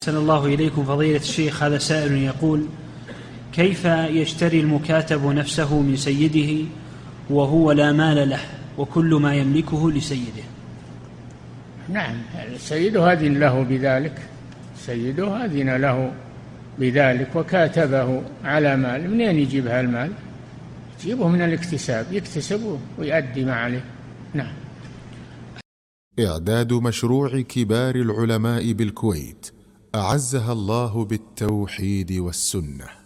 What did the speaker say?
أحسن الله إليكم فضيلة الشيخ. هذا سائل يقول: كيف يشتري المكاتب نفسه من سيده وهو لا مال له وكل ما يملكه لسيده؟ نعم، سيده أذن له بذلك، سيده أذن له بذلك وكاتبه على مال. منين يجيب هالمال؟ يجيبه من الاكتساب، يكتسبه ويؤدي ما عليه. نعم. إعداد مشروع كبار العلماء بالكويت أعزها الله بالتوحيد والسنة.